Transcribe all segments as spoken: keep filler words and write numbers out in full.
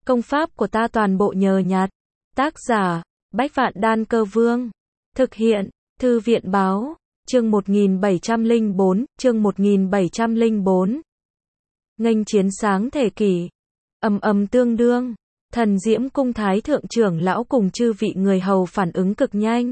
Công pháp của ta toàn bộ nhờ nhặt. Tác giả, Bách Vạn Đan Cơ Vương. Thực hiện, Thư viện Báo. Chương một nghìn bảy trăm lẻ bốn, chương một nghìn bảy trăm lẻ bốn. Nghênh chiến sáng thể kỷ. Ầm ầm tương đương. Thần Diễm Cung Thái Thượng trưởng lão cùng chư vị người hầu phản ứng cực nhanh.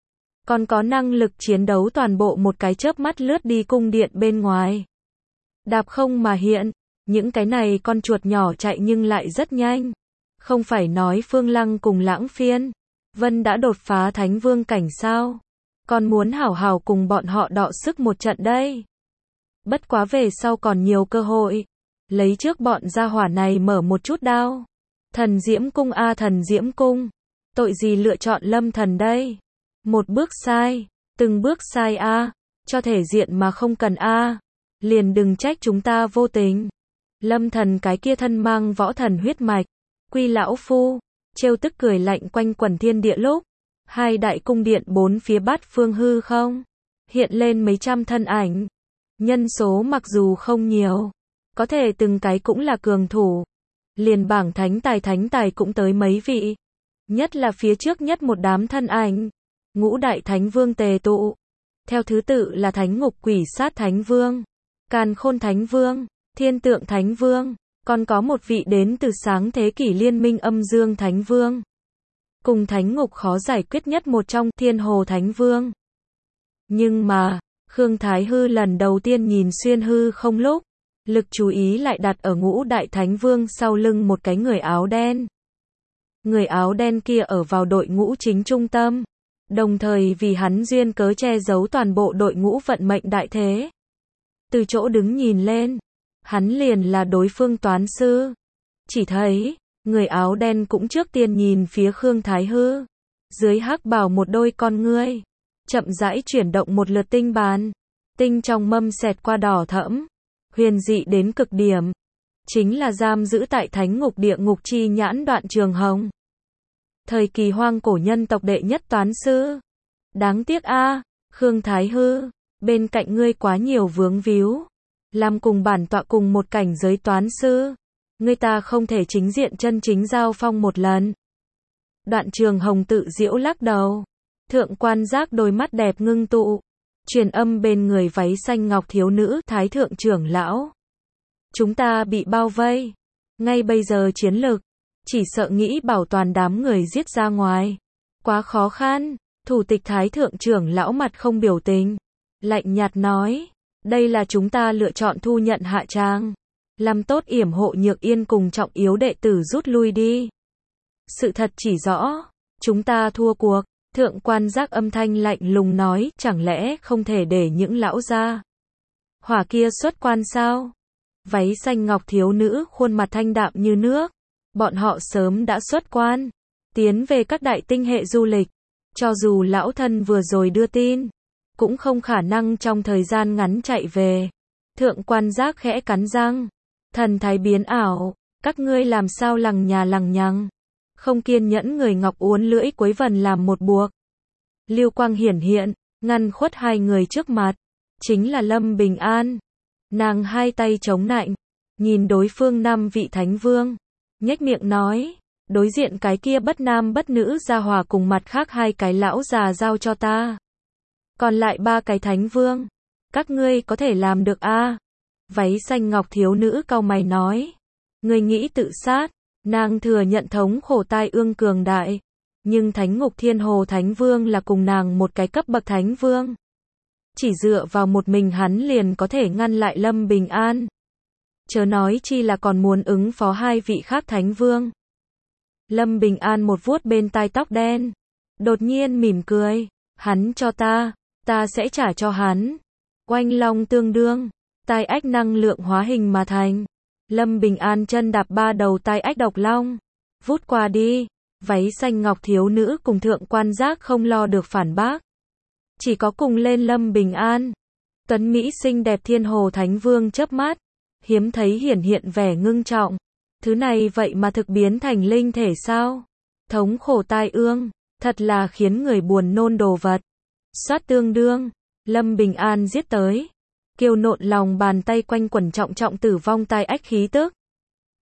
Còn có năng lực chiến đấu toàn bộ một cái chớp mắt lướt đi cung điện bên ngoài. Đạp không mà hiện. Những cái này con chuột nhỏ chạy nhưng lại rất nhanh. Không phải nói Phương Lăng cùng Lãng Phiên Vân đã đột phá Thánh Vương cảnh sao? Còn muốn hảo hảo cùng bọn họ đọ sức một trận đây. Bất quá về sau còn nhiều cơ hội. Lấy trước bọn gia hỏa này mở một chút đao. Thần Diễm Cung a à, Thần Diễm Cung. Tội gì lựa chọn Lâm Thần đây? Một bước sai, từng bước sai a, à, cho thể diện mà không cần a, à. Liền đừng trách chúng ta vô tình. Lâm Thần cái kia thân mang võ thần huyết mạch, quy lão phu, trêu tức cười lạnh quanh quần thiên địa lúc, hai đại cung điện bốn phía bát phương hư không, hiện lên mấy trăm thân ảnh. Nhân số mặc dù không nhiều, có thể từng cái cũng là cường thủ. Liền bảng thánh tài thánh tài cũng tới mấy vị. Nhất là phía trước nhất một đám thân ảnh. Ngũ đại thánh vương tề tụ. Theo thứ tự là Thánh Ngục Quỷ Sát Thánh Vương, Càn Khôn Thánh Vương, Thiên Tượng Thánh Vương, còn có một vị đến từ sáng thế kỷ liên minh Âm Dương Thánh Vương. Cùng Thánh Ngục khó giải quyết nhất một trong Thiên Hồ Thánh Vương. Nhưng mà, Khương Thái Hư lần đầu tiên nhìn xuyên hư không lúc, lực chú ý lại đặt ở ngũ đại thánh vương sau lưng một cái người áo đen. Người áo đen kia ở vào đội ngũ chính trung tâm, đồng thời vì hắn duyên cớ che giấu toàn bộ đội ngũ vận mệnh đại thế. Từ chỗ đứng nhìn lên, hắn liền là đối phương toán sư. Chỉ thấy, người áo đen cũng trước tiên nhìn phía Khương Thái Hư. Dưới hắc bào một đôi con ngươi, chậm rãi chuyển động một lượt tinh bàn. Tinh trong mâm xẹt qua đỏ thẫm, huyền dị đến cực điểm. Chính là giam giữ tại thánh ngục địa ngục chi nhãn Đoạn Trường Hồng. Thời kỳ hoang cổ nhân tộc đệ nhất toán sư. Đáng tiếc a, à, Khương Thái Hư, bên cạnh ngươi quá nhiều vướng víu. Làm cùng bản tọa cùng một cảnh giới toán sư, ngươi ta không thể chính diện chân chính giao phong một lần. Đoạn Trường Hồng tự giễu lắc đầu. Thượng quan giác đôi mắt đẹp ngưng tụ. Truyền âm bên người váy xanh ngọc thiếu nữ Thái Thượng trưởng lão. Chúng ta bị bao vây. Ngay bây giờ chiến lực, chỉ sợ nghĩ bảo toàn đám người giết ra ngoài. Quá khó khăn. Thủ tịch Thái Thượng trưởng lão mặt không biểu tình. Lạnh nhạt nói. Đây là chúng ta lựa chọn thu nhận hạ tràng. Làm tốt yểm hộ Nhược Yên cùng trọng yếu đệ tử rút lui đi. Sự thật chỉ rõ. Chúng ta thua cuộc. Thượng quan giác âm thanh lạnh lùng nói, chẳng lẽ không thể để những lão gia hỏa kia xuất quan sao? Váy xanh ngọc thiếu nữ khuôn mặt thanh đạm như nước. Bọn họ sớm đã xuất quan, tiến về các đại tinh hệ du lịch. Cho dù lão thân vừa rồi đưa tin, cũng không khả năng trong thời gian ngắn chạy về. Thượng quan giác khẽ cắn răng, thần thái biến ảo, các ngươi làm sao lằng nhà lằng nhằng. Không kiên nhẫn người ngọc uốn lưỡi quấy vần làm một buộc. Lưu quang hiển hiện, ngăn khuất hai người trước mặt. Chính là Lâm Bình An. Nàng hai tay chống nạnh, nhìn đối phương năm vị thánh vương. Nhếch miệng nói, đối diện cái kia bất nam bất nữ gia hòa cùng mặt khác hai cái lão già giao cho ta. Còn lại ba cái thánh vương, các ngươi có thể làm được a? À? Váy xanh ngọc thiếu nữ cau mày nói, ngươi nghĩ tự sát. Nàng thừa nhận thống khổ tai ương cường đại, nhưng Thánh Ngục Thiên Hồ Thánh Vương là cùng nàng một cái cấp bậc thánh vương. Chỉ dựa vào một mình hắn liền có thể ngăn lại Lâm Bình An. Chớ nói chi là còn muốn ứng phó hai vị khác thánh vương. Lâm Bình An một vuốt bên tai tóc đen, đột nhiên mỉm cười, hắn cho ta, ta sẽ trả cho hắn. Oanh long tương đương, tai ách năng lượng hóa hình mà thành. Lâm Bình An chân đạp ba đầu tai ách độc long, vút qua đi. Váy xanh ngọc thiếu nữ cùng thượng quan giác không lo được phản bác, chỉ có cùng lên Lâm Bình An. Tuấn Mỹ xinh đẹp Thiên Hồ Thánh Vương chớp mắt, hiếm thấy hiển hiện vẻ ngưng trọng. Thứ này vậy mà thực biến thành linh thể sao? Thống khổ tai ương, thật là khiến người buồn nôn đồ vật. Xoát tương đương, Lâm Bình An giết tới. Kiều nộn lòng bàn tay quanh quẩn trọng trọng tử vong tai ách khí tức.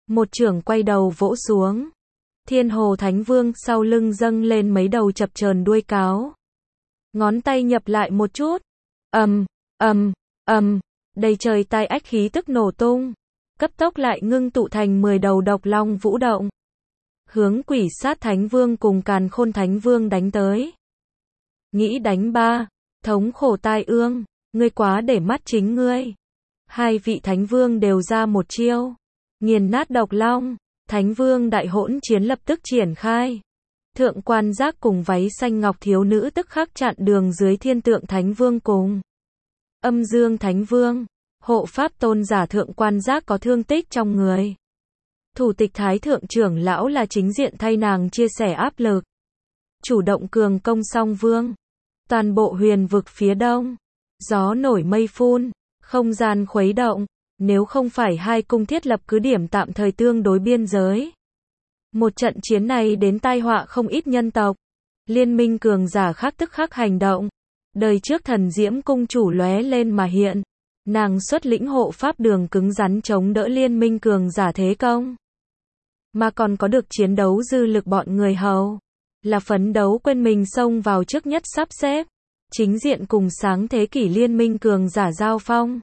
Một chưởng quay đầu vỗ xuống. Thiên Hồ Thánh Vương sau lưng dâng lên mấy đầu chập chờn đuôi cáo. Ngón tay nhập lại một chút. Ầm, ầm, ầm, đầy trời tai ách khí tức nổ tung. Cấp tốc lại ngưng tụ thành mười đầu độc long vũ động. Hướng Quỷ Sát Thánh Vương cùng Càn Khôn Thánh Vương đánh tới. Nghĩ đánh ba, thống khổ tai ương, ngươi quá để mắt chính ngươi. Hai vị Thánh Vương đều ra một chiêu. Nghiền nát độc long, Thánh Vương đại hỗn chiến lập tức triển khai. Thượng Quan Giác cùng váy xanh ngọc thiếu nữ tức khắc chặn đường dưới Thiên Tượng Thánh Vương cùng Âm Dương Thánh Vương. Hộ pháp tôn giả Thượng Quan Giác có thương tích trong người. Thủ tịch Thái Thượng trưởng lão là chính diện thay nàng chia sẻ áp lực. Chủ động cường công song vương. Toàn bộ huyền vực phía đông. Gió nổi mây phun. Không gian khuấy động. Nếu không phải hai cung thiết lập cứ điểm tạm thời tương đối biên giới. Một trận chiến này đến tai họa không ít nhân tộc. Liên minh cường giả khác tức khắc hành động. Đời trước thần diễm cung chủ lóe lên mà hiện. Nàng xuất lĩnh hộ pháp đường cứng rắn chống đỡ liên minh cường giả thế công. Mà còn có được chiến đấu dư lực bọn người hầu. Là phấn đấu quên mình xông vào trước nhất sắp xếp. Chính diện cùng sáng thế kỷ liên minh cường giả giao phong.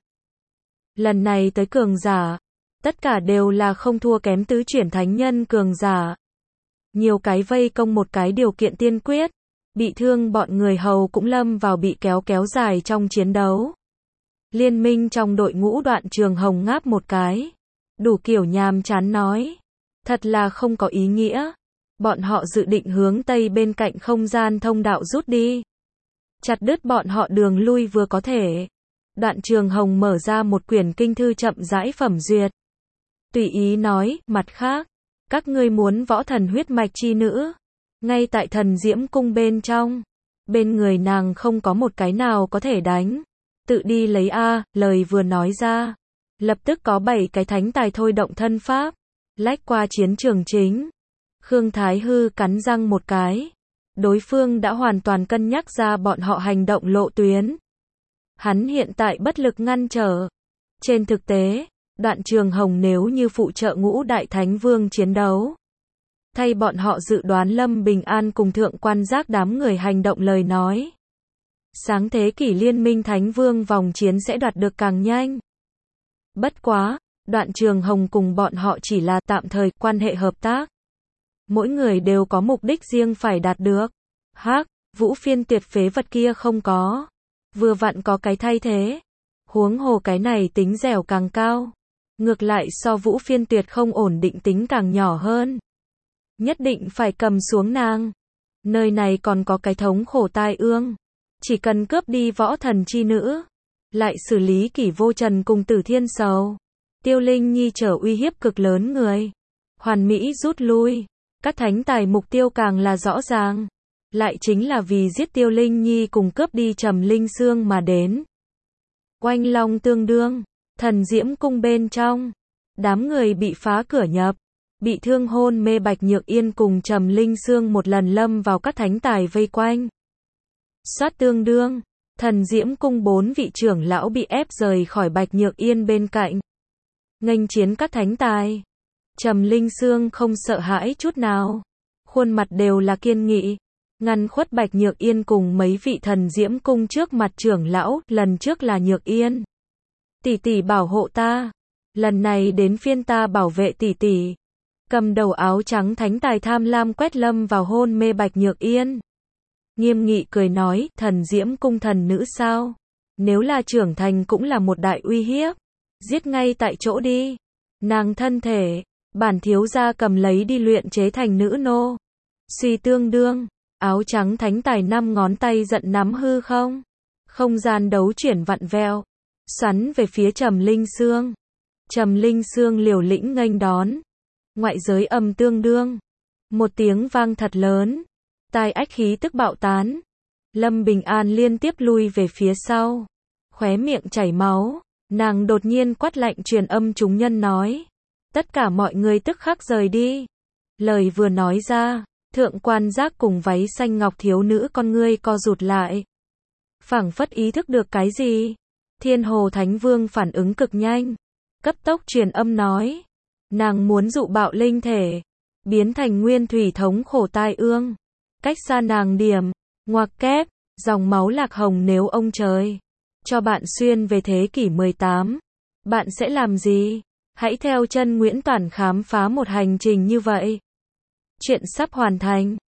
Lần này tới cường giả. Tất cả đều là không thua kém tứ chuyển thánh nhân cường giả. Nhiều cái vây công một cái điều kiện tiên quyết. Bị thương bọn người hầu cũng lâm vào bị kéo kéo dài trong chiến đấu. Liên minh trong đội ngũ Đoạn Trường Hồng ngáp một cái. Đủ kiểu nhàm chán nói. Thật là không có ý nghĩa. Bọn họ dự định hướng tây bên cạnh không gian thông đạo rút đi. Chặt đứt bọn họ đường lui vừa có thể. Đoạn Trường Hồng mở ra một quyển kinh thư chậm rãi phẩm duyệt. Tùy ý nói, mặt khác. Các ngươi muốn võ thần huyết mạch chi nữ. Ngay tại thần diễm cung bên trong. Bên người nàng không có một cái nào có thể đánh. Tự đi lấy A, lời vừa nói ra. Lập tức có bảy cái thánh tài thôi động thân pháp. Lách qua chiến trường chính. Khương Thái Hư cắn răng một cái. Đối phương đã hoàn toàn cân nhắc ra bọn họ hành động lộ tuyến. Hắn hiện tại bất lực ngăn trở. Trên thực tế, Đoạn Trường Hồng nếu như phụ trợ ngũ đại thánh vương chiến đấu. Thay bọn họ dự đoán Lâm Bình An cùng Thượng Quan Giác đám người hành động lời nói. Sáng thế kỷ liên minh thánh vương vòng chiến sẽ đoạt được càng nhanh. Bất quá, Đoạn Trường Hồng cùng bọn họ chỉ là tạm thời quan hệ hợp tác. Mỗi người đều có mục đích riêng phải đạt được. Hắc, Vũ Phiên tuyệt phế vật kia không có. Vừa vặn có cái thay thế. Huống hồ cái này tính dẻo càng cao. Ngược lại so Vũ Phiên tuyệt không ổn định tính càng nhỏ hơn. Nhất định phải cầm xuống nàng. Nơi này còn có cái thống khổ tai ương. Chỉ cần cướp đi võ thần chi nữ. Lại xử lý Kỷ Vô Trần cùng Tử Thiên Sầu. Tiêu Linh Nhi trở uy hiếp cực lớn người. Hoàn Mỹ rút lui. Các thánh tài mục tiêu càng là rõ ràng. Lại chính là vì giết Tiêu Linh Nhi cùng cướp đi Trầm Linh Xương mà đến. Oanh long tương đương. Thần diễm cung bên trong. Đám người bị phá cửa nhập. Bị thương hôn mê Bạch Nhược Yên cùng Trầm Linh Xương một lần lâm vào các thánh tài vây quanh. Xoát tương đương. Thần diễm cung bốn vị trưởng lão bị ép rời khỏi Bạch Nhược Yên bên cạnh. Nghênh chiến các thánh tài. Trầm Linh Xương không sợ hãi chút nào. Khuôn mặt đều là kiên nghị. Ngăn khuất Bạch Nhược Yên cùng mấy vị thần diễm cung trước mặt trưởng lão. Lần trước là Nhược Yên. Tỷ tỷ bảo hộ ta. Lần này đến phiên ta bảo vệ tỷ tỷ. Cầm đầu áo trắng thánh tài tham lam quét lâm vào hôn mê Bạch Nhược Yên. Nghiêm nghị cười nói, thần diễm cung thần nữ sao? Nếu là trưởng thành cũng là một đại uy hiếp. Giết ngay tại chỗ đi. Nàng thân thể, bản thiếu gia cầm lấy đi luyện chế thành nữ nô. Suy tương đương, áo trắng thánh tài năm ngón tay giận nắm hư không. Không gian đấu chuyển vặn vẹo. Xoắn về phía Trầm Linh Xương. Trầm Linh Xương liều lĩnh nghênh đón. Ngoại giới âm tương đương. Một tiếng vang thật lớn. Tai ách khí tức bạo tán. Lâm Bình An liên tiếp lui về phía sau. Khóe miệng chảy máu. Nàng đột nhiên quát lạnh truyền âm chúng nhân nói. Tất cả mọi người tức khắc rời đi. Lời vừa nói ra. Thượng Quan Giác cùng váy xanh ngọc thiếu nữ con ngươi co rụt lại. Phảng phất ý thức được cái gì. Thiên Hồ Thánh Vương phản ứng cực nhanh. Cấp tốc truyền âm nói. Nàng muốn dụ bạo linh thể, biến thành nguyên thủy thống khổ tai ương. Cách xa nàng điểm, ngoặc kép, dòng máu lạc hồng nếu ông trời cho bạn xuyên về thế kỷ mười tám, bạn sẽ làm gì? Hãy theo chân Nguyễn Toản khám phá một hành trình như vậy. Chuyện sắp hoàn thành.